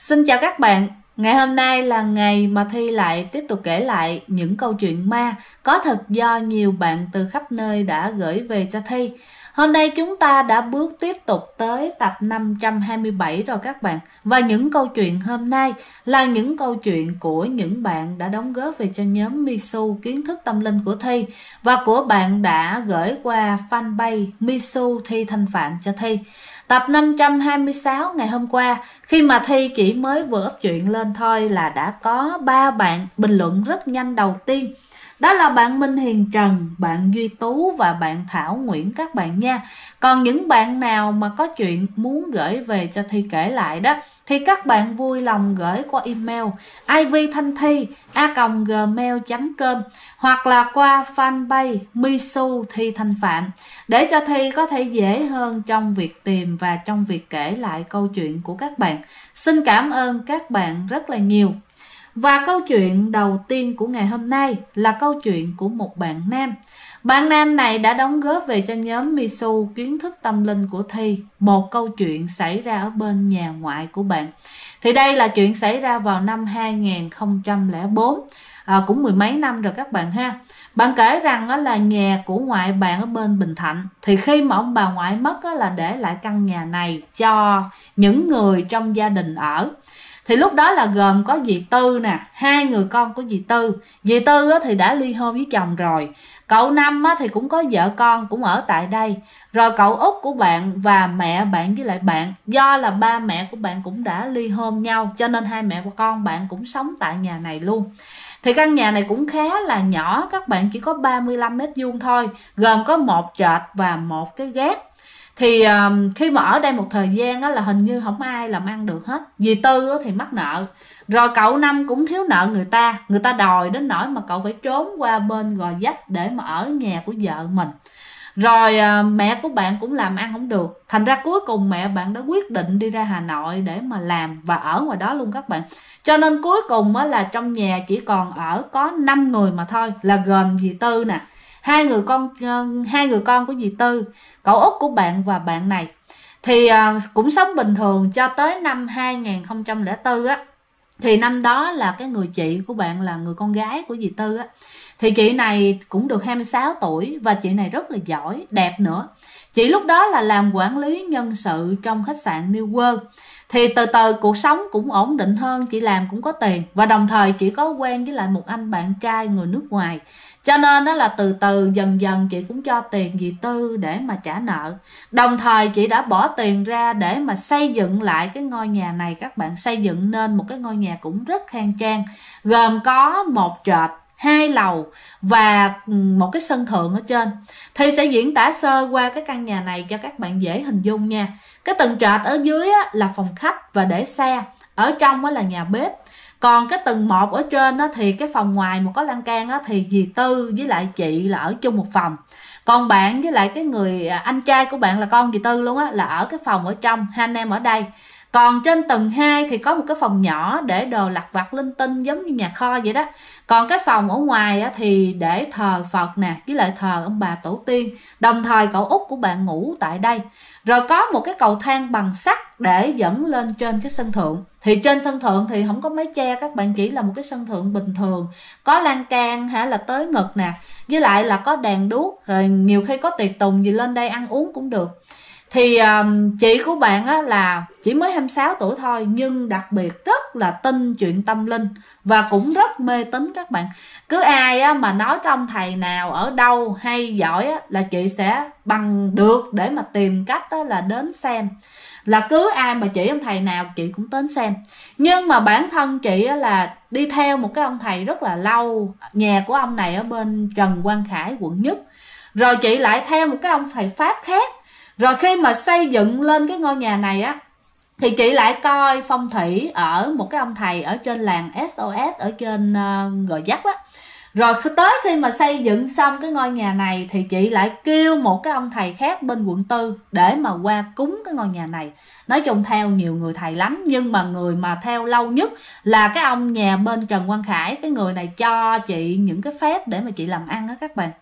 Xin chào các bạn, ngày hôm nay là ngày mà Thi lại tiếp tục kể lại những câu chuyện ma có thật do nhiều bạn từ khắp nơi đã gửi về cho Thi. Hôm nay chúng ta đã bước tiếp tục tới tập 527 rồi các bạn. Và những câu chuyện hôm nay là những câu chuyện của những bạn đã đóng góp về cho nhóm Misu kiến thức tâm linh của Thi, và của bạn đã gửi qua fanpage Misu Thi Thanh Phạm cho Thi. Tập 526 ngày hôm qua, khi mà Thi chỉ mới vừa up chuyện lên thôi là đã có 3 bạn bình luận rất nhanh đầu tiên. Đó là bạn Minh Hiền Trần, bạn Duy Tú và bạn Thảo Nguyễn các bạn nha. Còn những bạn nào mà có chuyện muốn gửi về cho Thi kể lại đó, thì các bạn vui lòng gửi qua email ivthanthi@gmail.com hoặc là qua fanpage Misu Thi Thanh Phạm, để cho Thi có thể dễ hơn trong việc tìm và trong việc kể lại câu chuyện của các bạn. Xin cảm ơn các bạn rất là nhiều. Và câu chuyện đầu tiên của ngày hôm nay là câu chuyện của một bạn nam. Bạn nam này đã đóng góp về cho nhóm Misu kiến thức tâm linh của Thi một câu chuyện xảy ra ở bên nhà ngoại của bạn. Thì đây là chuyện xảy ra vào năm 2004, cũng mười mấy năm rồi các bạn ha. Bạn kể rằng là nhà của ngoại bạn ở bên Bình Thạnh, thì khi mà ông bà ngoại mất là để lại căn nhà này cho những người trong gia đình ở. Thì lúc đó là gồm có dì Tư nè, 2 người con của dì Tư. Dì Tư thì đã ly hôn với chồng rồi. Cậu Năm thì cũng có vợ con cũng ở tại đây. Rồi cậu út của bạn và mẹ bạn với lại bạn, do là ba mẹ của bạn cũng đã ly hôn nhau, cho nên hai mẹ và con bạn cũng sống tại nhà này luôn. Thì căn nhà này cũng khá là nhỏ các bạn, chỉ có 35 m² thôi, gồm có một trệt và một cái gác. Thì khi mà ở đây một thời gian là hình như không ai làm ăn được hết. Dì Tư thì mắc nợ, rồi cậu Năm cũng thiếu nợ người ta đòi đến nỗi mà cậu phải trốn qua bên Gò Vấp để mà ở nhà của vợ mình. Rồi mẹ của bạn cũng làm ăn không được, thành ra cuối cùng mẹ bạn đã quyết định đi ra Hà Nội để mà làm và ở ngoài đó luôn các bạn. Cho nên cuối cùng là trong nhà chỉ còn ở có 5 người mà thôi, là gồm dì Tư nè, hai người con của dì Tư, cậu út của bạn và bạn này. Thì cũng sống bình thường cho tới năm 2004 á. Thì năm đó là cái người chị của bạn là người con gái của dì Tư á. Thì chị này cũng được 26 tuổi và chị này rất là giỏi, đẹp nữa. Chị lúc đó là làm quản lý nhân sự trong khách sạn New World. Thì từ từ cuộc sống cũng ổn định hơn, chị làm cũng có tiền. Và đồng thời chị có quen với lại một anh bạn trai người nước ngoài. Cho nên đó là từ từ dần dần chị cũng cho tiền dì Tư để mà trả nợ. Đồng thời chị đã bỏ tiền ra để mà xây dựng lại cái ngôi nhà này các bạn. Xây dựng nên một cái ngôi nhà cũng rất khang trang, gồm có một trệt, 2 lầu và một cái sân thượng ở trên. Thì sẽ diễn tả sơ qua cái căn nhà này cho các bạn dễ hình dung nha. Cái tầng trệt ở dưới là phòng khách và để xe, ở trong là nhà bếp. Còn cái tầng 1 ở trên thì cái phòng ngoài một có lan can thì dì Tư với lại chị là ở chung một phòng. Còn bạn với lại cái người anh trai của bạn là con dì Tư luôn là ở cái phòng ở trong, hai anh em ở đây. Còn trên tầng 2 thì có một cái phòng nhỏ để đồ lặt vặt linh tinh giống như nhà kho vậy đó. Còn cái phòng ở ngoài thì để thờ Phật nè, với lại thờ ông bà tổ tiên. Đồng thời cậu út của bạn ngủ tại đây. Rồi có một cái cầu thang bằng sắt để dẫn lên trên cái sân thượng. Thì trên sân thượng thì không có mái che các bạn, chỉ là một cái sân thượng bình thường. Có lan can là tới ngực nè, với lại là có đèn đuốc. Rồi nhiều khi có tiệc tùng gì lên đây ăn uống cũng được. Thì chị của bạn là chỉ mới 26 tuổi thôi, nhưng đặc biệt rất là tin chuyện tâm linh và cũng rất mê tín các bạn. Cứ ai mà nói cái ông thầy nào ở đâu hay giỏi là chị sẽ bằng được để mà tìm cách là đến xem. Là cứ ai mà chỉ ông thầy nào chị cũng đến xem. Nhưng mà bản thân chị là đi theo một cái ông thầy rất là lâu. Nhà của ông này ở bên Trần Quang Khải, quận Nhất. Rồi chị lại theo một cái ông thầy Pháp khác. Rồi khi mà xây dựng lên cái ngôi nhà này thì chị lại coi phong thủy ở một cái ông thầy ở trên làng SOS ở trên Gò Vấp Rồi tới khi mà xây dựng xong cái ngôi nhà này thì chị lại kêu một cái ông thầy khác bên quận 4 để mà qua cúng cái ngôi nhà này. Nói chung theo nhiều người thầy lắm, nhưng mà người mà theo lâu nhất là cái ông nhà bên Trần Quang Khải. Cái người này cho chị những cái phép để mà chị làm ăn đó các bạn.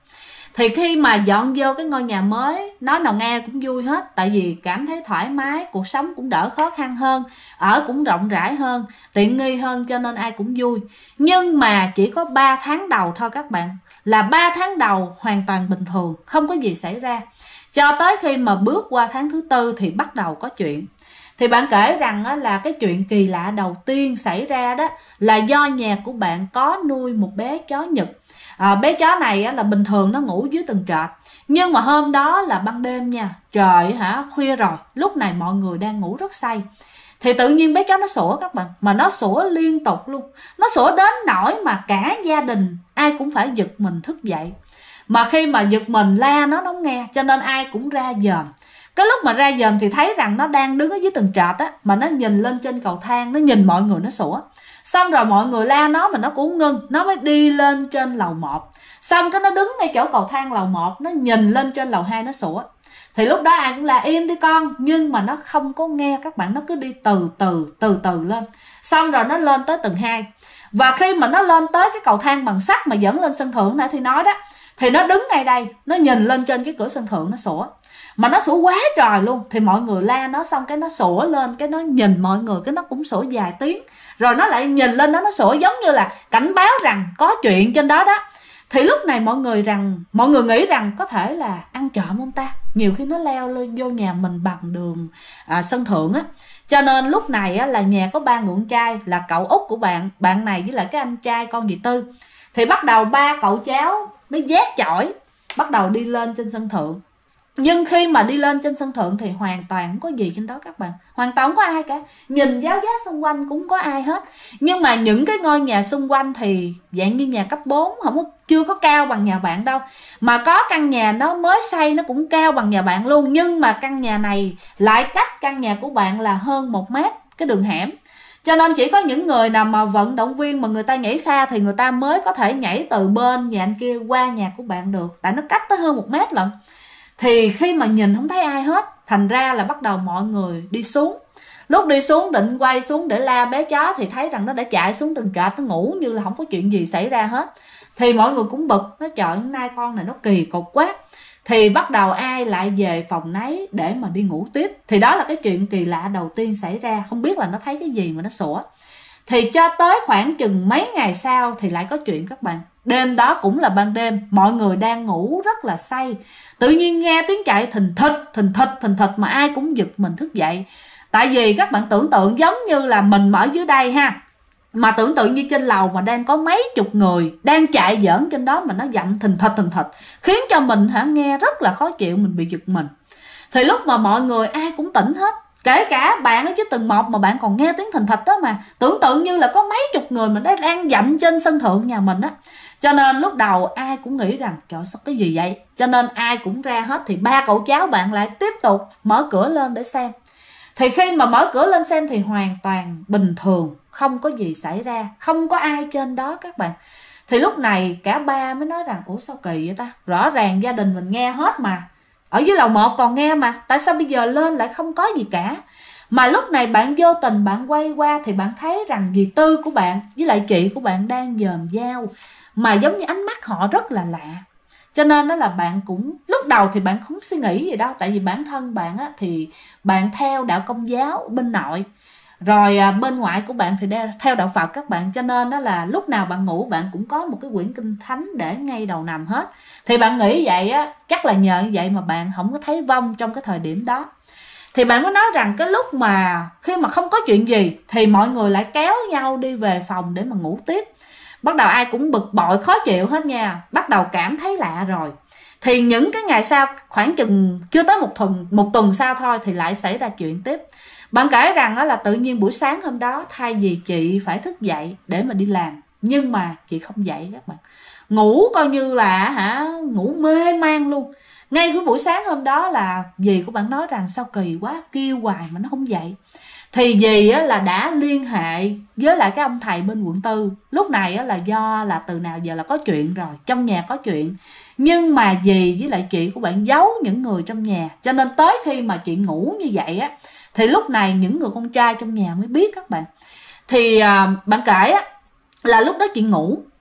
Thì khi mà dọn vô cái ngôi nhà mới, nói nào nghe cũng vui hết, tại vì cảm thấy thoải mái, cuộc sống cũng đỡ khó khăn hơn, ở cũng rộng rãi hơn, tiện nghi hơn, cho nên ai cũng vui. Nhưng mà chỉ có 3 tháng đầu thôi các bạn, là 3 tháng đầu hoàn toàn bình thường, không có gì xảy ra. Cho tới khi mà bước qua tháng thứ 4 thì bắt đầu có chuyện. Thì bạn kể rằng là cái chuyện kỳ lạ đầu tiên xảy ra đó là do nhà của bạn có nuôi một bé chó Nhật. Bé chó này là bình thường nó ngủ dưới tầng trệt, nhưng mà hôm đó là ban đêm nha, trời khuya rồi, lúc này mọi người đang ngủ rất say, thì tự nhiên bé chó nó sủa các bạn, mà nó sủa liên tục luôn. Nó sủa đến nỗi mà cả gia đình ai cũng phải giật mình thức dậy. Mà khi mà giật mình la nó không nghe, cho nên ai cũng ra dòm. Cái lúc mà ra dòm thì thấy rằng nó đang đứng ở dưới tầng trệt mà nó nhìn lên trên cầu thang, nó nhìn mọi người nó sủa. Xong rồi mọi người la nó mà nó cũng ngưng, nó mới đi lên trên lầu 1. Xong cái nó đứng ngay chỗ cầu thang lầu 1, nó nhìn lên trên lầu 2 nó sủa. Thì lúc đó ai cũng là im đi con, nhưng mà nó không có nghe các bạn, nó cứ đi từ từ lên. Xong rồi nó lên tới tầng 2. Và khi mà nó lên tới cái cầu thang bằng sắt mà dẫn lên sân thượng nãy thì nói đó, thì nó đứng ngay đây, nó nhìn lên trên cái cửa sân thượng nó sủa. Mà nó sủa quá trời luôn. Thì mọi người la nó, xong cái nó sủa lên, cái nó nhìn mọi người, cái nó cũng sủa vài tiếng. Rồi nó lại nhìn lên đó, nó sủa giống như là cảnh báo rằng có chuyện trên đó đó. Thì lúc này mọi người nghĩ rằng có thể là ăn trộm không ta, nhiều khi nó leo lên vô nhà mình bằng đường sân thượng á. Cho nên lúc này là nhà có 3 người con trai, là cậu út của bạn này với lại cái anh trai con dì Tư. Thì bắt đầu 3 cậu cháu mới vác chổi, bắt đầu đi lên trên sân thượng. Nhưng khi mà đi lên trên sân thượng thì hoàn toàn không có gì trên đó các bạn, hoàn toàn không có ai cả. Nhìn giáo giác xung quanh cũng không có ai hết. Nhưng mà những cái ngôi nhà xung quanh thì dạng như nhà cấp 4, chưa có cao bằng nhà bạn đâu. Mà có căn nhà nó mới xây nó cũng cao bằng nhà bạn luôn, nhưng mà căn nhà này lại cách căn nhà của bạn là hơn 1 mét cái đường hẻm. Cho nên chỉ có những người nào mà vận động viên mà người ta nhảy xa thì người ta mới có thể nhảy từ bên nhà anh kia qua nhà của bạn được, tại nó cách tới hơn 1 mét lận. Thì khi mà nhìn không thấy ai hết, thành ra là bắt đầu mọi người đi xuống. Lúc đi xuống định quay xuống để la bé chó thì thấy rằng nó đã chạy xuống tầng trệt, nó ngủ như là không có chuyện gì xảy ra hết. Thì mọi người cũng bực, nói trời, hôm nay con này nó kỳ cục quá. Thì bắt đầu ai lại về phòng nấy để mà đi ngủ tiếp. Thì đó là cái chuyện kỳ lạ đầu tiên xảy ra. Không biết là nó thấy cái gì mà nó sủa. Thì cho tới khoảng chừng mấy ngày sau thì lại có chuyện các bạn. Đêm đó cũng là ban đêm, mọi người đang ngủ rất là say, tự nhiên nghe tiếng chạy thình thịch mà ai cũng giật mình thức dậy. Tại vì các bạn tưởng tượng giống như là mình ở dưới đây ha, mà tưởng tượng như trên lầu mà đang có mấy chục người đang chạy giỡn trên đó mà nó dặm thình thịch, khiến cho mình nghe rất là khó chịu, mình bị giật mình. Thì lúc mà mọi người ai cũng tỉnh hết, kể cả bạn ở dưới tầng 1 mà bạn còn nghe tiếng thình thịch đó, mà tưởng tượng như là có mấy chục người mà đang dặm trên sân thượng nhà mình á. Cho nên lúc đầu ai cũng nghĩ rằng trời, sao cái gì vậy, cho nên ai cũng ra hết. Thì 3 cậu cháu bạn lại tiếp tục mở cửa lên để xem. Thì khi mà mở cửa lên xem thì hoàn toàn bình thường, không có gì xảy ra, không có ai trên đó các bạn. Thì lúc này cả ba mới nói rằng ủa sao kỳ vậy ta, rõ ràng gia đình mình nghe hết mà, ở dưới lầu 1 còn nghe mà, tại sao bây giờ lên lại không có gì cả. Mà lúc này bạn vô tình bạn quay qua thì bạn thấy rằng dì Tư của bạn với lại chị của bạn đang dòm dao, mà giống như ánh mắt họ rất là lạ. Cho nên đó là bạn cũng lúc đầu thì bạn không suy nghĩ gì đâu, tại vì bản thân bạn thì bạn theo đạo Công giáo bên nội, rồi bên ngoại của bạn thì theo đạo Phật các bạn. Cho nên đó là lúc nào bạn ngủ bạn cũng có một cái quyển kinh thánh để ngay đầu nằm hết. Thì bạn nghĩ vậy chắc là nhờ như vậy mà bạn không có thấy vong trong cái thời điểm đó. Thì bạn có nói rằng cái lúc mà khi mà không có chuyện gì thì mọi người lại kéo nhau đi về phòng để mà ngủ tiếp. Bắt đầu ai cũng bực bội khó chịu hết nha, bắt đầu cảm thấy lạ rồi. Thì những cái ngày sau, khoảng chừng chưa tới một tuần sau thôi thì lại xảy ra chuyện tiếp. Bạn kể rằng đó là tự nhiên buổi sáng hôm đó thay vì chị phải thức dậy để mà đi làm, nhưng mà chị không dậy các bạn, ngủ coi như là ngủ mê man luôn. Ngay cái buổi sáng hôm đó là dì của bạn nói rằng sao kỳ quá, kêu hoài mà nó không dậy. Thì dì là đã liên hệ với lại cái ông thầy bên quận 4. Lúc này là do là từ nào giờ là có chuyện rồi, trong nhà có chuyện, nhưng mà dì với lại chị của bạn giấu những người trong nhà. Cho nên tới khi mà chị ngủ như vậy thì lúc này những người con trai trong nhà mới biết các bạn. Thì bạn kể là lúc đó chị ngủ,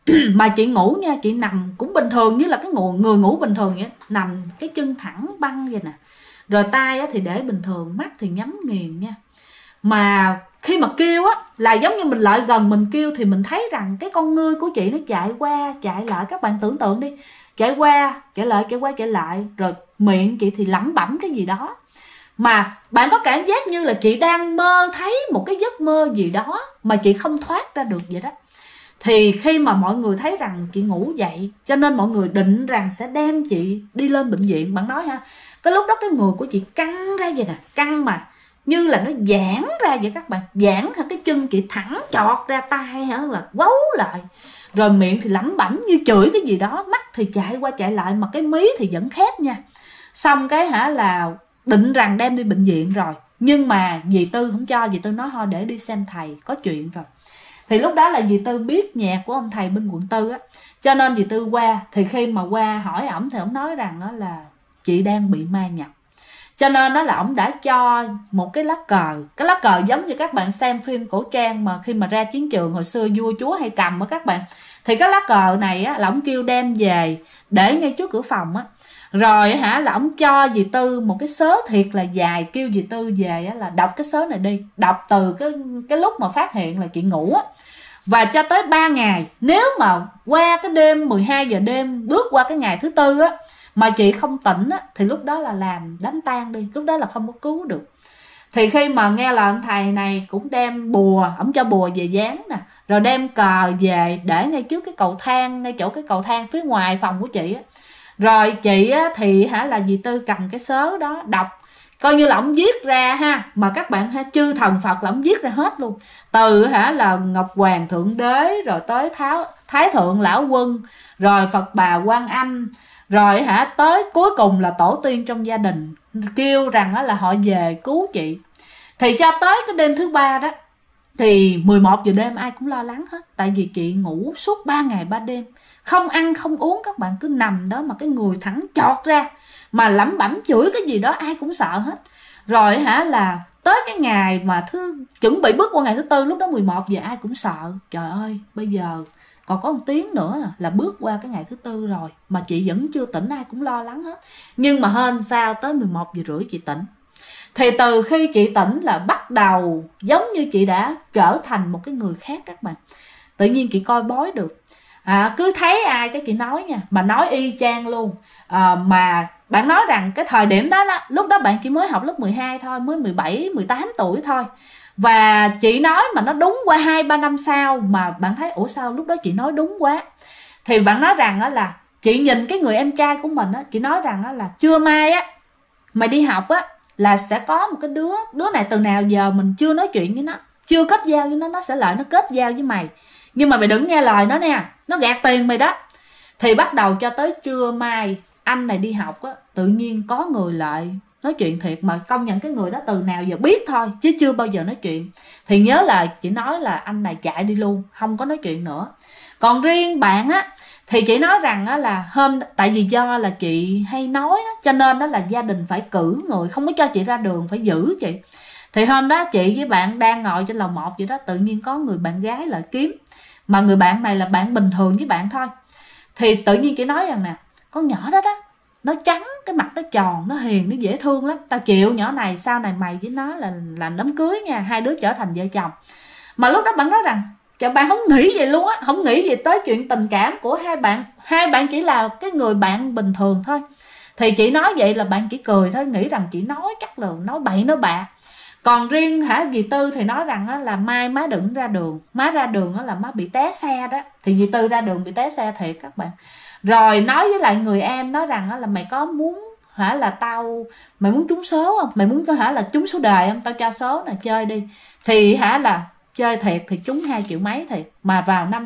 Mà chị ngủ nha, chị nằm cũng bình thường như là cái người ngủ bình thường vậy, nằm cái chân thẳng băng vậy nè, rồi tay thì để bình thường, mắt thì nhắm nghiền nha. Mà khi mà kêu á là giống như mình lại gần mình kêu thì mình thấy rằng cái con ngươi của chị nó chạy qua chạy lại. Các bạn tưởng tượng đi, chạy qua chạy lại, chạy qua chạy lại, rồi miệng chị thì lẩm bẩm cái gì đó, mà bạn có cảm giác như là chị đang mơ thấy một cái giấc mơ gì đó mà chị không thoát ra được vậy đó. Thì khi mà mọi người thấy rằng chị ngủ dậy, cho nên mọi người định rằng sẽ đem chị đi lên bệnh viện. Bạn nói ha, cái lúc đó cái người của chị căng ra vậy nè, căng mà như là nó giãn ra vậy các bạn, giãn hả, cái chân chị thẳng chọt ra, tay hả là quấu lại, rồi miệng thì lẩm bẩm như chửi cái gì đó, mắt thì chạy qua chạy lại, mà cái mí thì vẫn khép nha. Xong cái hả là định rằng đem đi bệnh viện rồi, nhưng mà dì Tư không cho, dì Tư nói thôi để đi xem thầy, có chuyện rồi. Thì lúc đó là dì Tư biết nhạc của ông thầy bên quận 4 á, cho nên dì Tư qua. Thì khi mà qua hỏi ổng thì ổng nói rằng đó là chị đang bị ma nhập, cho nên đó là ổng đã cho một cái lá cờ. Cái lá cờ giống như các bạn xem phim cổ trang mà khi mà ra chiến trường hồi xưa vua chúa hay cầm á các bạn, thì cái lá cờ này á là ổng kêu đem về để ngay trước cửa phòng á. Rồi hả là ổng cho dì Tư một cái sớ thiệt là dài, kêu dì Tư về á là đọc cái sớ này đi, đọc từ cái lúc mà phát hiện là chị ngủ á, và cho tới 3 ngày. Nếu mà qua cái đêm 12 giờ đêm bước qua cái ngày thứ tư á mà chị không tỉnh á, thì lúc đó là làm đánh tan đi, lúc đó là không có cứu được. Thì khi mà nghe là ông thầy này cũng đem bùa, ổng cho bùa về dán nè, rồi đem cờ về để ngay trước cái cầu thang, ngay chỗ cái cầu thang phía ngoài phòng của chị á. Rồi chị á thì hả là dì Tư cầm cái sớ đó đọc, coi như là ổng viết ra ha, mà các bạn ha, chư thần Phật là ổng viết ra hết luôn, từ hả là Ngọc Hoàng Thượng Đế, rồi tới Thái Thượng Lão Quân, rồi Phật Bà Quan Âm, rồi hả tới cuối cùng là tổ tiên trong gia đình, kêu rằng là họ về cứu chị. Thì cho tới cái đêm thứ 3 đó, thì 11 giờ đêm ai cũng lo lắng hết, tại vì chị ngủ suốt 3 ngày 3 đêm, không ăn không uống, các bạn cứ nằm đó mà cái người thẳng chọt ra, mà lẩm bẩm chửi cái gì đó ai cũng sợ hết. Rồi hả là tới cái ngày mà chuẩn bị bước qua ngày thứ tư, lúc đó 11 giờ ai cũng sợ, trời ơi bây giờ còn có 1 tiếng nữa là bước qua cái ngày thứ tư rồi mà chị vẫn chưa tỉnh, ai cũng lo lắng hết. Nhưng mà hên sao tới 11 giờ rưỡi chị tỉnh. Thì từ khi chị tỉnh là bắt đầu giống như chị đã trở thành một cái người khác các bạn. Tự nhiên chị coi bói được, cứ thấy ai cái chị nói nha, mà nói y chang luôn. Mà bạn nói rằng cái thời điểm đó, lúc đó bạn chỉ mới học lớp 12 thôi, mới 17, 18 tuổi thôi. Và chị nói mà nó đúng qua 2-3 năm sau mà bạn thấy ủa sao lúc đó chị nói đúng quá. Thì bạn nói rằng là chị nhìn cái người em trai của mình á, chị nói rằng là trưa mai á mày đi học á là sẽ có một cái đứa này từ nào giờ mình chưa nói chuyện với nó, chưa kết giao với nó sẽ lại nó kết giao với mày, nhưng mà mày đừng nghe lời nó nè, nó gạt tiền mày đó. Thì bắt đầu cho tới trưa mai anh này đi học á, tự nhiên có người lại nói chuyện thiệt, mà công nhận cái người đó từ nào giờ biết thôi chứ chưa bao giờ nói chuyện. Thì nhớ là chị nói là anh này chạy đi luôn, không có nói chuyện nữa. Còn riêng bạn á thì chị nói rằng á là tại vì do là chị hay nói đó, cho nên đó là gia đình phải cử người không có cho chị ra đường, phải giữ chị. Thì hôm đó chị với bạn đang ngồi trên lầu 1 vậy đó, tự nhiên có người bạn gái lại kiếm, mà người bạn này là bạn bình thường với bạn thôi. Thì tự nhiên chị nói rằng nè, con nhỏ đó nó trắng, cái mặt nó tròn, nó hiền, nó dễ thương lắm, tao chịu nhỏ này, sau này mày với nó là làm đám cưới nha, 2 đứa trở thành vợ chồng. Mà lúc đó bạn nói rằng trời, bạn không nghĩ vậy luôn á, không nghĩ gì tới chuyện tình cảm của hai bạn chỉ là cái người bạn bình thường thôi. Thì chị nói vậy là bạn chỉ cười thôi, nghĩ rằng chị nói chắc là nói bậy nói bạ. Còn riêng dì Tư thì nói rằng á, là mai má đừng ra đường, má ra đường á, là má bị té xe đó. Thì dì Tư ra đường bị té xe thiệt các bạn. Rồi nói với lại người em nói rằng á, là mày có muốn là mày muốn trúng số không, mày muốn là trúng số đề không, tao cho số nè chơi đi. Thì là chơi thiệt thì trúng 2 triệu mấy thiệt, mà vào năm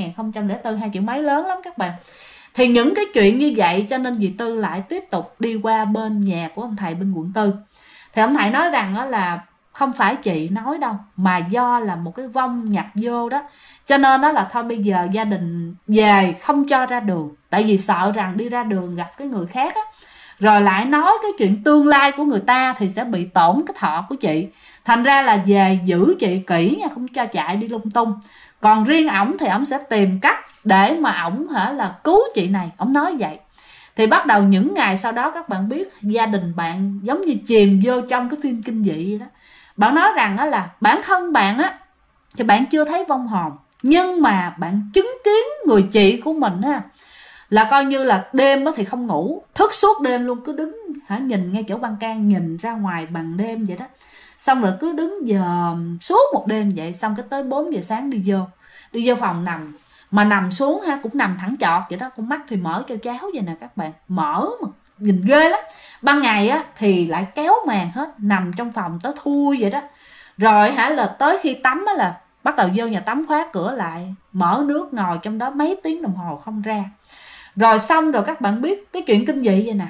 2004 2 triệu mấy lớn lắm các bạn. Thì những cái chuyện như vậy cho nên dì Tư lại tiếp tục đi qua bên nhà của ông thầy bên quận 4. Thì ông thầy nói rằng đó là không phải chị nói đâu, mà do là một cái vong nhập vô đó, cho nên đó là thôi bây giờ gia đình về không cho ra đường, tại vì sợ rằng đi ra đường gặp cái người khác á, rồi lại nói cái chuyện tương lai của người ta thì sẽ bị tổn cái thọ của chị. Thành ra là về giữ chị kỹ nha, không cho chạy đi lung tung. Còn riêng ổng thì ổng sẽ tìm cách để mà ổng là cứu chị này, ổng nói vậy. Thì bắt đầu những ngày sau đó các bạn biết gia đình bạn giống như chìm vô trong cái phim kinh dị vậy đó. Bạn nói rằng là bản thân bạn thì bạn chưa thấy vong hồn, nhưng mà bạn chứng kiến người chị của mình là coi như là đêm thì không ngủ, thức suốt đêm luôn, cứ đứng nhìn ngay chỗ ban can, nhìn ra ngoài ban đêm vậy đó. Xong rồi cứ đứng dòm suốt một đêm vậy. Xong cái tới 4 giờ sáng đi vô phòng nằm, mà nằm xuống cũng nằm thẳng chọt vậy đó. Con mắt thì mở cho cháo vậy nè các bạn, mở mà nhìn ghê lắm. Ban ngày thì lại kéo màn hết, nằm trong phòng tới thui vậy đó. Rồi là tới khi tắm là bắt đầu vô nhà tắm, khóa cửa lại, mở nước ngồi trong đó mấy tiếng đồng hồ không ra. Rồi xong rồi các bạn biết cái chuyện kinh dị vậy nè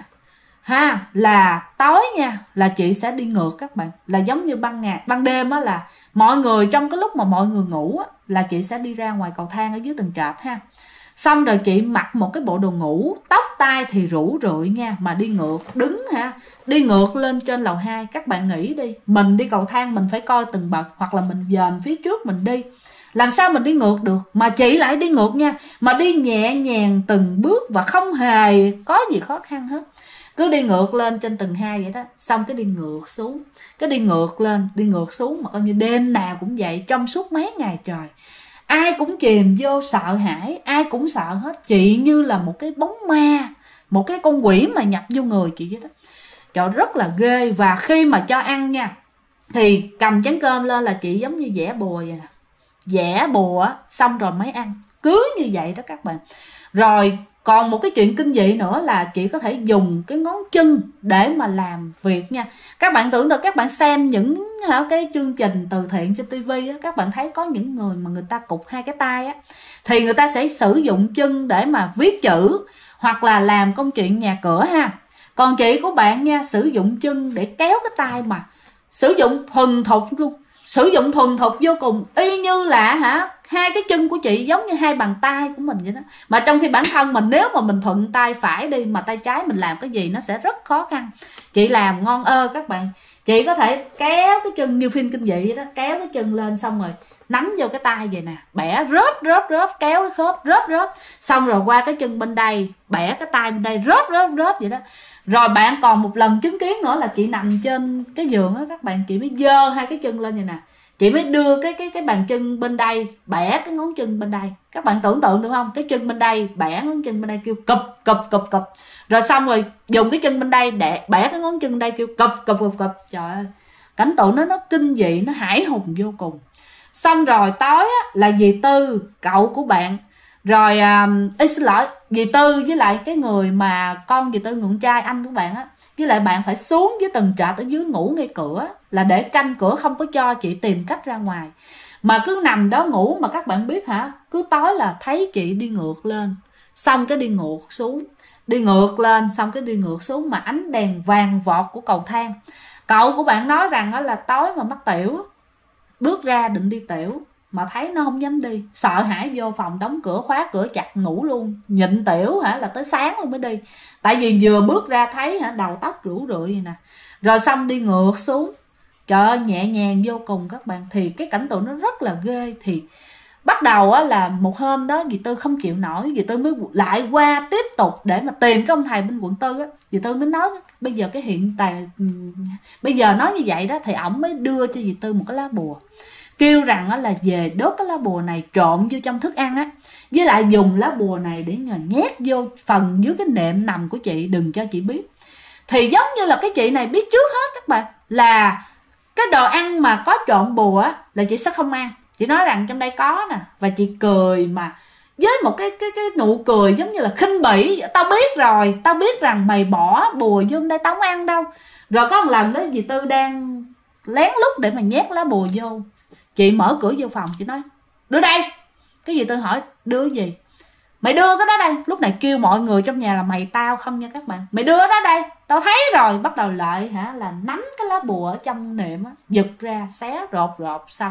là tối nha, là chị sẽ đi ngược các bạn. Là giống như ban đêm là mọi người, trong cái lúc mà mọi người ngủ là chị sẽ đi ra ngoài cầu thang ở dưới tầng trệt Xong rồi chị mặc một cái bộ đồ ngủ, tóc tai thì rủ rượi nha, mà đi ngược, đứng đi ngược lên trên lầu 2. Các bạn nghĩ đi, mình đi cầu thang mình phải coi từng bậc, hoặc là mình dòm phía trước mình đi, làm sao mình đi ngược được. Mà chị lại đi ngược nha, mà đi nhẹ nhàng từng bước và không hề có gì khó khăn hết. Cứ đi ngược lên trên tầng 2 vậy đó, xong cái đi ngược xuống, cái đi ngược lên, đi ngược xuống, mà coi như đêm nào cũng vậy trong suốt mấy ngày trời. Ai cũng chìm vô sợ hãi, ai cũng sợ hết. Chị như là một cái bóng ma, một cái con quỷ mà nhập vô người chị vậy đó. Trời, rất là ghê. Và khi mà cho ăn nha, thì cầm chén cơm lên là chị giống như vẽ bùa vậy nè, vẽ bùa xong rồi mới ăn, cứ như vậy đó các bạn. Rồi còn một cái chuyện kinh dị nữa là chị có thể dùng cái ngón chân để mà làm việc nha. Các bạn tưởng tượng, các bạn xem những cái chương trình từ thiện trên tivi các bạn thấy có những người mà người ta cụt hai cái tay thì người ta sẽ sử dụng chân để mà viết chữ hoặc là làm công chuyện nhà cửa Còn chị của bạn nha, sử dụng chân để kéo cái tay, mà sử dụng thuần thục luôn, sử dụng thuần thục vô cùng, y như là hai cái chân của chị giống như hai bàn tay của mình vậy đó. Mà trong khi bản thân mình, nếu mà mình thuận tay phải đi mà tay trái mình làm cái gì nó sẽ rất khó khăn. Chị làm ngon các bạn. Chị có thể kéo cái chân như phim kinh dị vậy đó, kéo cái chân lên xong rồi nắm vô cái tay vậy nè, bẻ rớp, kéo cái khớp rớp, xong rồi qua cái chân bên đây, bẻ cái tay bên đây rớp vậy đó. Rồi bạn còn một lần chứng kiến nữa là chị nằm trên cái giường các bạn, chị mới giơ hai cái chân lên vậy nè, chị mới đưa cái bàn chân bên đây, bẻ cái ngón chân bên đây. Các bạn tưởng tượng được không? Cái chân bên đây, bẻ ngón chân bên đây kêu cụp. Rồi xong rồi dùng cái chân bên đây để bẻ cái ngón chân bên đây kêu cụp. Trời ơi, cảnh tượng nó kinh dị, nó hãi hùng vô cùng. Xong rồi tối là dì Tư, cậu của bạn. Rồi xin lỗi, dì Tư với lại cái người mà con dì Tư, người con trai anh của bạn với lại bạn phải xuống dưới tầng trệt ở dưới ngủ ngay cửa, là để canh cửa không có cho chị tìm cách ra ngoài. Mà cứ nằm đó ngủ, mà các bạn biết cứ tối là thấy chị đi ngược lên, xong cái đi ngược xuống, đi ngược lên, xong cái đi ngược xuống, mà ánh đèn vàng vọt của cầu thang. Cậu của bạn nói rằng là tối mà mắc tiểu, bước ra định đi tiểu mà thấy nó không dám đi, sợ hãi vô phòng đóng cửa, khóa cửa chặt, ngủ luôn, nhịn tiểu là tới sáng luôn mới đi. Tại vì vừa bước ra thấy đầu tóc rủ rượi vậy nè. Rồi xong đi ngược xuống, trời ơi, nhẹ nhàng vô cùng các bạn. Thì cái cảnh tượng nó rất là ghê. Thì bắt đầu là một hôm đó dì Tư không chịu nổi, dì Tư mới lại qua tiếp tục để mà tìm cái ông thầy bên quận 4 dì Tư mới nói bây giờ cái hiện tại bây giờ nói như vậy đó, thì ổng mới đưa cho dì Tư một cái lá bùa, kêu rằng là về đốt cái lá bùa này trộn vô trong thức ăn với lại dùng lá bùa này để nhét vô phần dưới cái nệm nằm của chị, đừng cho chị biết. Thì giống như là cái chị này biết trước hết các bạn, là cái đồ ăn mà có trộn bùa là chị sẽ không ăn. Chị nói rằng trong đây có nè, và chị cười mà với một cái nụ cười giống như là khinh bỉ. Tao biết rồi, tao biết rằng mày bỏ bùa vô đây, tao không ăn đâu. Rồi có một lần đó dì Tư đang lén lút để mà nhét lá bùa vô, chị mở cửa vô phòng, chị nói đưa đây. Cái dì Tư hỏi đưa gì? Mày đưa cái đó đây. Lúc này kêu mọi người trong nhà là mày tao không nha các bạn, mày đưa đó đây, tao thấy rồi. Bắt đầu lại là nắm cái lá bùa ở trong nệm giật ra, xé rột xong.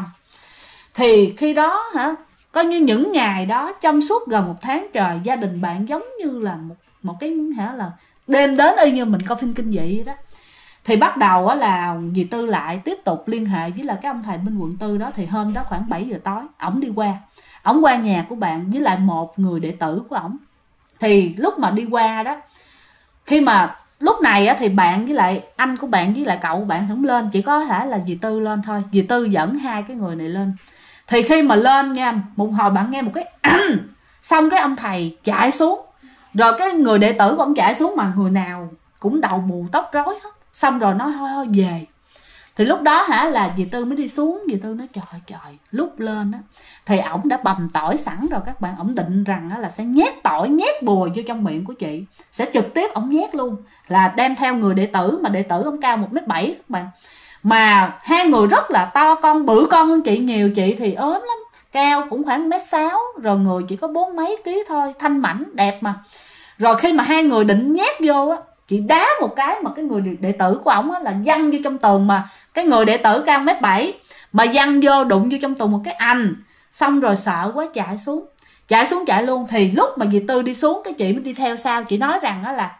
Thì khi đó coi như những ngày đó trong suốt gần 1 tháng trời, gia đình bạn giống như là một cái là đêm đến y như mình coi phim kinh dị đó. Thì bắt đầu là dì Tư lại tiếp tục liên hệ với là cái ông thầy bên quận 4 đó. Thì hôm đó khoảng 7 giờ tối ổng đi qua, ổng qua nhà của bạn với lại một người đệ tử của ổng. Thì lúc mà đi qua đó, khi mà lúc này á, thì bạn với lại anh của bạn với lại cậu của bạn không lên, chỉ có thể là dì Tư lên thôi. Dì Tư dẫn hai cái người này lên. Thì khi mà lên nha, một hồi bạn nghe một cái xong cái ông thầy chạy xuống, rồi cái người đệ tử của ông chạy xuống mà người nào cũng đầu bù tóc rối hết. Xong rồi nói thôi về. Thì lúc đó là dì Tư mới đi xuống. Dì Tư nói trời, lúc lên á thì ổng đã bầm tỏi sẵn rồi các bạn. Ổng định rằng là sẽ nhét tỏi, nhét bùa vô trong miệng của chị, sẽ trực tiếp ổng nhét luôn, là đem theo người đệ tử. Mà đệ tử ổng cao 1m7 các bạn, mà hai người rất là to con, bự con hơn chị nhiều. Chị thì ốm lắm, cao cũng khoảng 1m6, rồi người chỉ có 40 mấy ký thôi, thanh mảnh đẹp mà. Rồi khi mà hai người định nhét vô á, chị đá một cái mà cái người đệ tử của ổng là văng vô trong tường. Mà cái người đệ tử cao 1m7 mà văng vô, đụng vô trong tường một cái ảnh. Xong rồi sợ quá chạy luôn. Thì lúc mà dì Tư đi xuống, cái chị mới đi theo sau. Chị nói rằng đó là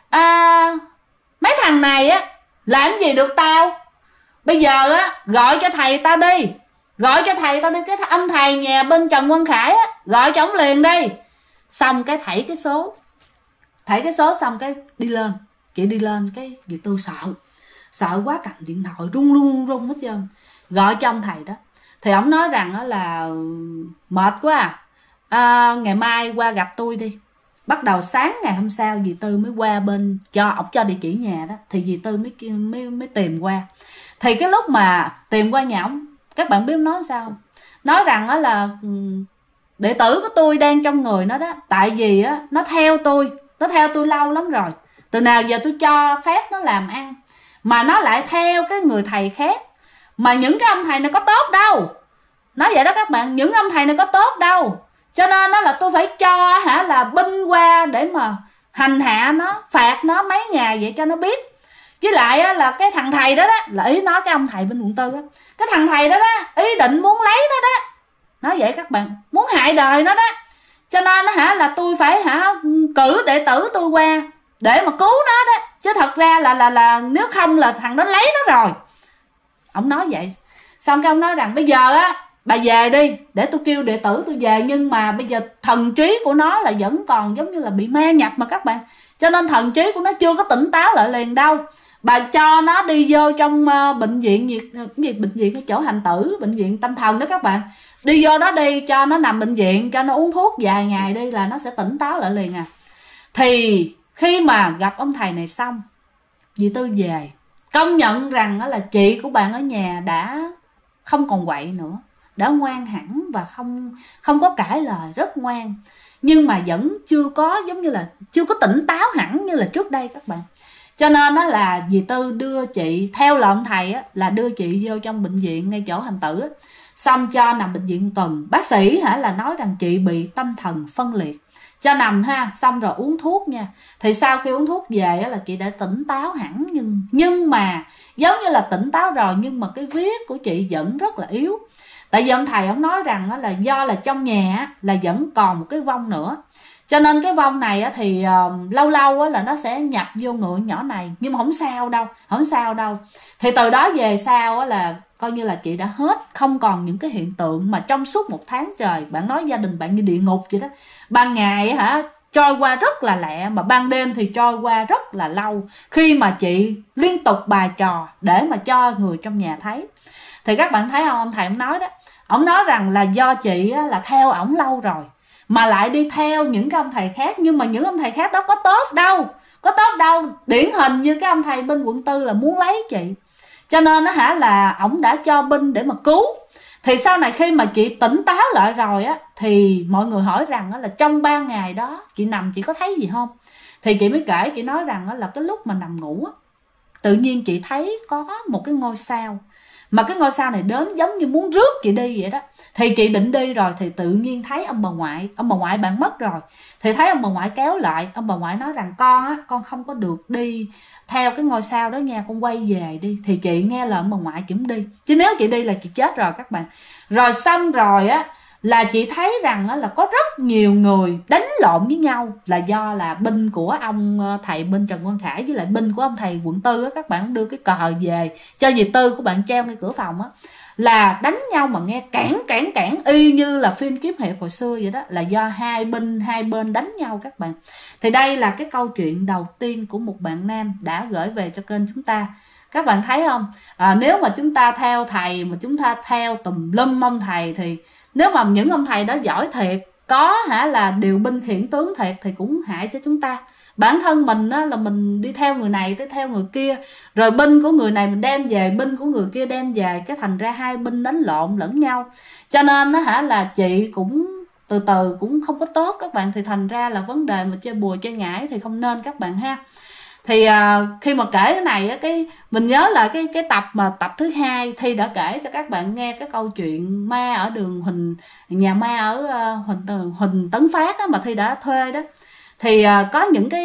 mấy thằng này á làm gì được tao, bây giờ á gọi cho thầy tao đi, cái ông thầy nhà bên Trần Quang Khải á, gọi cho ổng liền đi. Xong cái thảy cái số xong cái đi lên. Chị đi lên cái dì Tư sợ quá, cầm điện thoại run hết trơn, gọi cho ông thầy đó. Thì ổng nói rằng đó là mệt quá ngày mai qua gặp tôi đi. Bắt đầu sáng ngày hôm sau dì Tư mới qua bên, cho ổng cho địa chỉ nhà đó. Thì dì Tư mới tìm qua. Thì cái lúc mà tìm qua nhà ổng, các bạn biết nói sao không? Nói rằng đó là đệ tử của tôi đang trong người nó đó. Tại vì á nó theo tôi lâu lắm rồi, từ nào giờ tôi cho phép nó làm ăn, mà nó lại theo cái người thầy khác. Mà những cái ông thầy này có tốt đâu. Nói vậy đó các bạn, những ông thầy này có tốt đâu. Cho nên đó là tôi phải cho là binh qua để mà hành hạ nó, phạt nó mấy ngày vậy cho nó biết. Với lại là cái thằng thầy đó là ý nói cái ông thầy bên quận 4 á, cái thằng thầy đó ý định muốn lấy nó đó. Nói vậy các bạn, muốn hại đời nó đó. Cho nên là tôi phải cử đệ tử tôi qua để mà cứu nó đó. Chứ thật ra là nếu không là thằng đó lấy nó rồi. Ông nói vậy. Xong cái ông nói rằng bây giờ á bà về đi, để tôi kêu đệ tử tôi về. Nhưng mà bây giờ thần trí của nó là vẫn còn giống như là bị ma nhập mà các bạn. Cho nên thần trí của nó chưa có tỉnh táo lại liền đâu. Bà cho nó đi vô trong bệnh viện bệnh viện cái chỗ Hành Tử, bệnh viện tâm thần đó các bạn. Đi vô đó đi, cho nó nằm bệnh viện, cho nó uống thuốc vài ngày đi là nó sẽ tỉnh táo lại liền à. Thì khi mà gặp ông thầy này xong, dì Tư về, công nhận rằng là chị của bạn ở nhà đã không còn quậy nữa, đã ngoan hẳn và không có cãi lời, rất ngoan. Nhưng mà vẫn chưa có giống như là chưa có tỉnh táo hẳn như là trước đây các bạn. Cho nên đó là dì Tư đưa chị theo lời ông thầy á, là đưa chị vô trong bệnh viện ngay chỗ Hành Tử á. Xong cho nằm bệnh viện tuần. Bác sĩ là nói rằng chị bị tâm thần phân liệt, cho nằm xong rồi uống thuốc nha. Thì sau khi uống thuốc về là chị đã tỉnh táo hẳn. Nhưng mà giống như là tỉnh táo rồi, nhưng mà cái viết của chị vẫn rất là yếu. Tại vì ông thầy ông nói rằng là do là trong nhà là vẫn còn một cái vong nữa. Cho nên cái vong này thì lâu lâu là nó sẽ nhập vô người nhỏ này. Nhưng mà không sao đâu. Thì từ đó về sau là coi như là chị đã hết, không còn những cái hiện tượng mà trong suốt 1 tháng trời. Bạn nói gia đình bạn như địa ngục vậy đó. Ban ngày trôi qua rất là lẹ, mà ban đêm thì trôi qua rất là lâu, khi mà chị liên tục bài trò để mà cho người trong nhà thấy. Thì các bạn thấy không, ông thầy ông nói đó, ông nói rằng là do chị là theo ổng lâu rồi, mà lại đi theo những cái ông thầy khác. Nhưng mà những ông thầy khác đó có tốt đâu. Điển hình như cái ông thầy bên quận 4 là muốn lấy chị. Cho nên là ổng đã cho binh để mà cứu. Thì sau này khi mà chị tỉnh táo lại rồi thì mọi người hỏi rằng là trong 3 ngày đó chị nằm chị có thấy gì không. Thì chị mới kể, chị nói rằng là cái lúc mà nằm ngủ tự nhiên chị thấy có một cái ngôi sao, mà cái ngôi sao này đến giống như muốn rước chị đi vậy đó. Thì chị định đi rồi thì tự nhiên thấy ông bà ngoại bạn mất rồi. Thì thấy ông bà ngoại kéo lại, ông bà ngoại nói rằng con không có được đi theo cái ngôi sao đó nha, con quay về đi. Thì chị nghe lời ông bà ngoại chị cũng đi, chứ nếu chị đi là chị chết rồi các bạn. Rồi xong rồi là chị thấy rằng là có rất nhiều người đánh lộn với nhau là do là binh của ông thầy bên Trần Quang Khải với lại binh của ông thầy quận Tư á, các bạn đưa cái cờ về cho dì Tư của bạn treo ngay cửa phòng á, là đánh nhau mà nghe cản y như là phim kiếm hiệp hồi xưa vậy đó, là do hai bên đánh nhau các bạn. Thì đây là cái câu chuyện đầu tiên của một bạn nam đã gửi về cho kênh chúng ta. Các bạn thấy không, nếu mà chúng ta theo thầy mà chúng ta theo tùm lum ông thầy, thì nếu mà những ông thầy đó giỏi thiệt, có là điều binh khiển tướng thiệt, thì cũng hại cho chúng ta. Bản thân mình á, là mình đi theo người này tới theo người kia, rồi binh của người này mình đem về, binh của người kia đem về, cái thành ra hai binh đánh lộn lẫn nhau. Cho nên á, là chị cũng từ từ cũng không có tốt các bạn. Thì thành ra là vấn đề mà chơi bùa chơi ngải thì không nên các bạn ha. Thì khi mà kể cái này á, cái mình nhớ là cái tập thứ 2 Thi đã kể cho các bạn nghe cái câu chuyện ma ở đường Huỳnh, nhà ma ở Huỳnh Tấn Phát á, mà Thi đã thuê đó. Thì có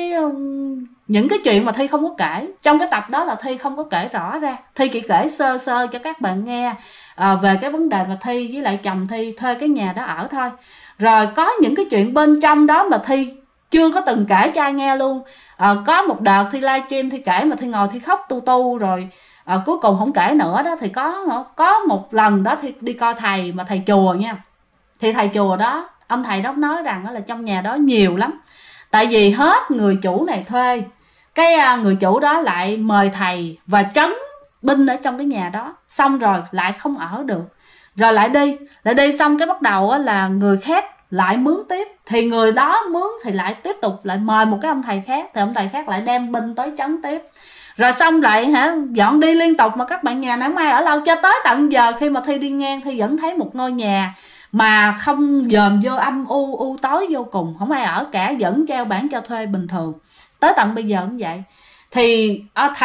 những cái chuyện mà Thi không có kể trong cái tập đó, là Thi không có kể rõ ra. Thi chỉ kể sơ sơ cho các bạn nghe về cái vấn đề mà Thi với lại chồng Thi thuê cái nhà đó ở thôi. Rồi có những cái chuyện bên trong đó mà Thi chưa có từng kể cho ai nghe luôn. Có một đợt Thi livestream Thi kể mà Thi ngồi Thi khóc tu rồi cuối cùng không kể nữa đó. Thì có một lần đó Thi đi coi thầy, mà thầy chùa nha. Thì thầy chùa đó, ông thầy đó nói rằng là trong nhà đó nhiều lắm. Tại vì hết người chủ này thuê, cái người chủ đó lại mời thầy và trấn binh ở trong cái nhà đó, xong rồi lại không ở được, rồi lại đi xong cái bắt đầu là người khác lại mướn tiếp, thì người đó mướn thì lại tiếp tục lại mời một cái ông thầy khác, thì ông thầy khác lại đem binh tới trấn tiếp, rồi xong lại dọn đi liên tục. Mà các bạn, nhà này không ai ở lâu, cho tới tận giờ khi mà Thi đi ngang Thi vẫn thấy một ngôi nhà mà không dòm vô, âm u tối vô cùng, không ai ở cả, vẫn treo bảng cho thuê bình thường tới tận bây giờ cũng vậy. Thì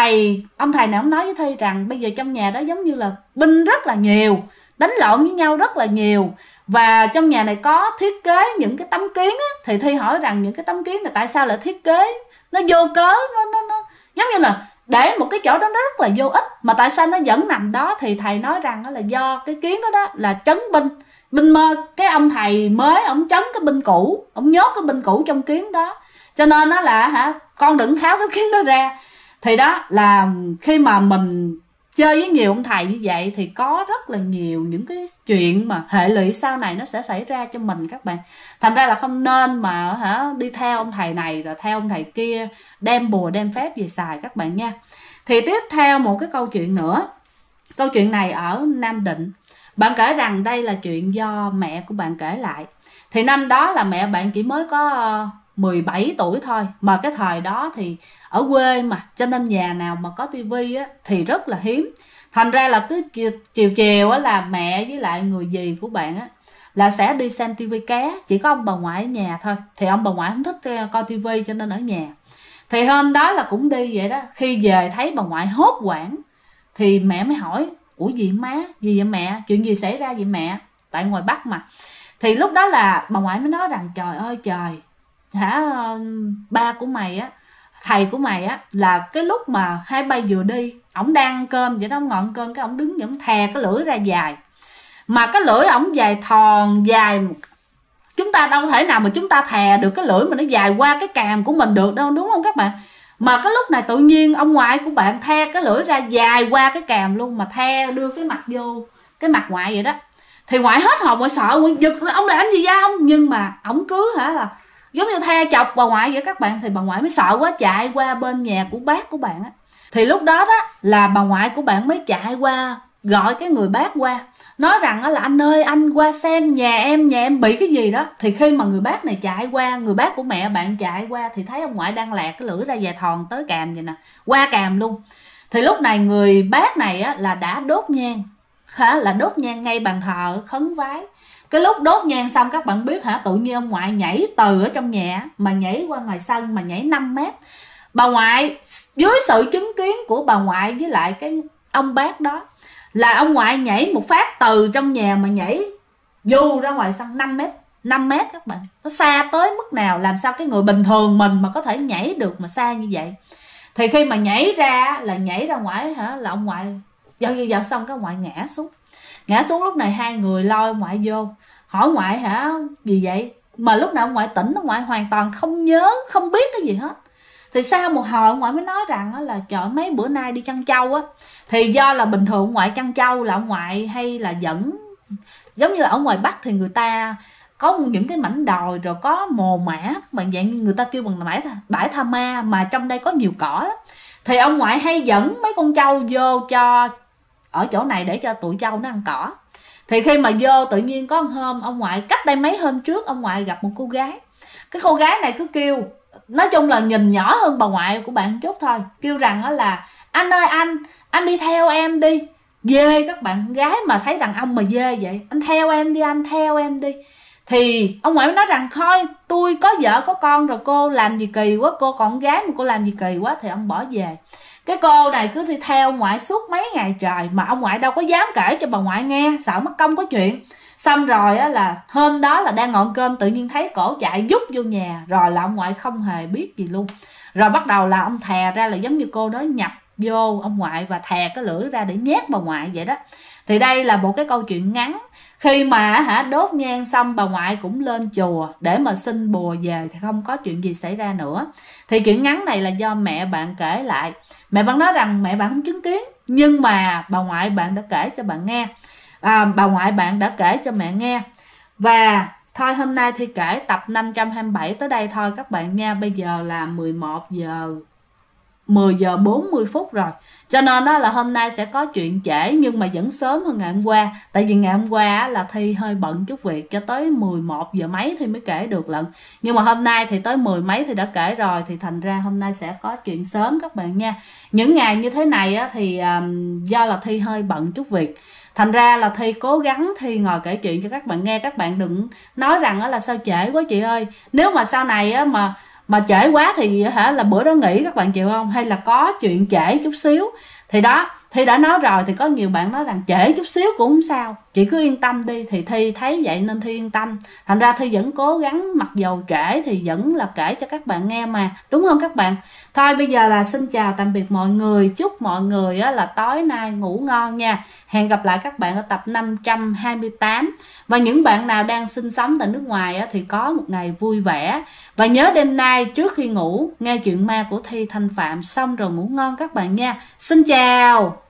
ông thầy này ông nói với Thi rằng bây giờ trong nhà đó giống như là binh rất là nhiều, đánh lộn với nhau rất là nhiều, và trong nhà này có thiết kế những cái tấm kiến á. Thì Thi hỏi rằng những cái tấm kiến này tại sao lại thiết kế nó vô cớ, nó giống như là để một cái chỗ đó nó rất là vô ích, mà tại sao nó vẫn nằm đó. Thì thầy nói rằng đó là do cái kiến đó là trấn binh mơ, cái ông thầy mới ông trấn cái binh cũ, ông nhốt cái binh cũ trong kiến đó, cho nên nó là con đừng tháo cái kiến đó ra. Thì đó là khi mà mình chơi với nhiều ông thầy như vậy thì có rất là nhiều những cái chuyện mà hệ lụy sau này nó sẽ xảy ra cho mình các bạn. Thành ra là không nên mà đi theo ông thầy này rồi theo ông thầy kia, đem bùa đem phép về xài các bạn nha. Thì tiếp theo một cái câu chuyện nữa. Câu chuyện này ở Nam Định. Bạn kể rằng đây là chuyện do mẹ của bạn kể lại. Thì năm đó là mẹ bạn chỉ mới có 17 tuổi thôi, mà cái thời đó thì ở quê mà, cho nên nhà nào mà có tivi á thì rất là hiếm. Thành ra là cứ chiều á là mẹ với lại người dì của bạn á là sẽ đi xem tivi ké, chỉ có ông bà ngoại ở nhà thôi. Thì ông bà ngoại không thích coi tivi cho nên ở nhà. Thì hôm đó là cũng đi vậy đó, khi về thấy bà ngoại hốt hoảng thì mẹ mới hỏi: ủa gì má, gì vậy mẹ, chuyện gì xảy ra vậy mẹ, tại ngoài Bắc mà. Thì lúc đó là bà ngoại mới nói rằng: trời ơi trời, ba của mày á, thầy của mày á, là cái lúc mà hai bay vừa đi, ổng đang ăn cơm vậy đó, ổng ngọn cơm, cái ổng đứng vậy, ổng thè cái lưỡi ra dài, mà cái lưỡi ổng dài thòn dài, chúng ta đâu thể nào mà chúng ta thè được cái lưỡi mà nó dài qua cái càm của mình được đâu, đúng không các bạn? Mà cái lúc này tự nhiên ông ngoại của bạn the cái lưỡi ra dài qua cái càm luôn, mà the đưa cái mặt vô cái mặt ngoại vậy đó. Thì ngoại hết hồn, ngoại sợ, ngoại giật: ông làm gì ra ông? Nhưng mà ổng cứ là giống như the chọc bà ngoại vậy các bạn. Thì bà ngoại mới sợ quá, chạy qua bên nhà của bác của bạn á. Thì lúc đó đó là bà ngoại của bạn mới chạy qua gọi cái người bác qua, nói rằng là: anh ơi, anh qua xem nhà em bị cái gì đó. Thì khi mà người bác này chạy qua, người bác của mẹ bạn chạy qua, thì thấy ông ngoại đang lẹt cái lưỡi ra dài thòn tới càm vậy nè, qua càm luôn. Thì lúc này người bác này á là đã đốt nhang, là đốt nhang ngay bàn thờ khấn vái. Cái lúc đốt nhang xong các bạn biết tự nhiên ông ngoại nhảy từ ở trong nhà mà nhảy qua ngoài sân, mà nhảy 5 mét. Bà ngoại, dưới sự chứng kiến của bà ngoại với lại cái ông bác đó, là ông ngoại nhảy một phát từ trong nhà mà nhảy dù ra ngoài sân 5 mét các bạn. Nó xa tới mức nào, làm sao cái người bình thường mình mà có thể nhảy được mà xa như vậy. Thì khi mà nhảy ra là nhảy ra ngoài là ông ngoại dạo xong cái ông ngoại ngã xuống. Lúc này hai người lôi ông ngoại vô, hỏi ngoại hả gì vậy, mà lúc nào ông ngoại tỉnh, ông ngoại hoàn toàn không nhớ, không biết cái gì hết. Thì sau một hồi ông ngoại mới nói rằng là trời, mấy bữa nay đi chăn trâu á, thì do là bình thường ông ngoại chăn trâu là ông ngoại hay là dẫn, giống như là ở ngoài Bắc thì người ta có những cái mảnh đồi rồi có mồ mã, bằng dạng như người ta kêu bằng bãi tha ma, mà trong đây có nhiều cỏ đó. Thì ông ngoại hay dẫn mấy con trâu vô cho ở chỗ này để cho tụi trâu nó ăn cỏ. Thì khi mà vô tự nhiên có một hôm ông ngoại, cách đây mấy hôm trước, ông ngoại gặp một cô gái. Cái cô gái này cứ kêu, nói chung là nhìn nhỏ hơn bà ngoại của bạn chút thôi, kêu rằng đó là anh ơi anh đi theo em đi. Dê các bạn, gái mà thấy đàn ông mà dê vậy, anh theo em đi, anh theo em đi. Thì ông ngoại mới nói rằng thôi tôi có vợ có con rồi, cô làm gì kỳ quá, cô còn gái mà cô làm gì kỳ quá. Thì ông bỏ về. Cái cô này cứ đi theo ông ngoại suốt mấy ngày trời, mà ông ngoại đâu có dám kể cho bà ngoại nghe, sợ mất công có chuyện. Xong rồi á, là hôm đó là đang ngọn cơm, tự nhiên thấy cổ chạy vút vô nhà, rồi là ông ngoại không hề biết gì luôn. Rồi bắt đầu là ông thè ra, là giống như cô đó nhập vô ông ngoại và thè cái lưỡi ra để nhét bà ngoại vậy đó. Thì đây là một cái câu chuyện ngắn. Khi mà đốt nhang xong, bà ngoại cũng lên chùa để mà xin bùa về, thì không có chuyện gì xảy ra nữa. Thì chuyện ngắn này là do mẹ bạn kể lại. Mẹ bạn nói rằng mẹ bạn không chứng kiến, nhưng mà bà ngoại bạn đã kể cho bạn nghe. Bà ngoại bạn đã kể cho mẹ nghe. Và thôi hôm nay Thi kể tập 527 tới đây thôi các bạn nha. Bây giờ là 10 giờ 40 phút rồi. Cho nên đó là hôm nay sẽ có chuyện trễ, nhưng mà vẫn sớm hơn ngày hôm qua. Tại vì ngày hôm qua là Thi hơi bận chút việc, cho tới 11 giờ mấy Thi mới kể được lận. Nhưng mà hôm nay thì tới 10 mấy thì đã kể rồi, thì thành ra hôm nay sẽ có chuyện sớm các bạn nha. Những ngày như thế này á, thì do là Thi hơi bận chút việc, thành ra là Thi cố gắng Thi ngồi kể chuyện cho các bạn nghe. Các bạn đừng nói rằng là sao trễ quá chị ơi. Nếu mà sau này á, mà trễ quá thì là bữa đó nghỉ, các bạn chịu không? Hay là có chuyện trễ chút xíu thì đó, Thi đã nói rồi. Thì có nhiều bạn nói rằng trễ chút xíu cũng không sao, chị cứ yên tâm đi. Thì Thi thấy vậy nên Thi yên tâm. Thành ra Thi vẫn cố gắng, mặc dầu trễ thì vẫn là kể cho các bạn nghe mà, đúng không các bạn? Thôi bây giờ là xin chào tạm biệt mọi người. Chúc mọi người là tối nay ngủ ngon nha. Hẹn gặp lại các bạn ở tập 528. Và những bạn nào đang sinh sống tại nước ngoài thì có một ngày vui vẻ. Và nhớ đêm nay trước khi ngủ nghe chuyện ma của Thi Thanh Phạm xong rồi ngủ ngon các bạn nha. Xin chào.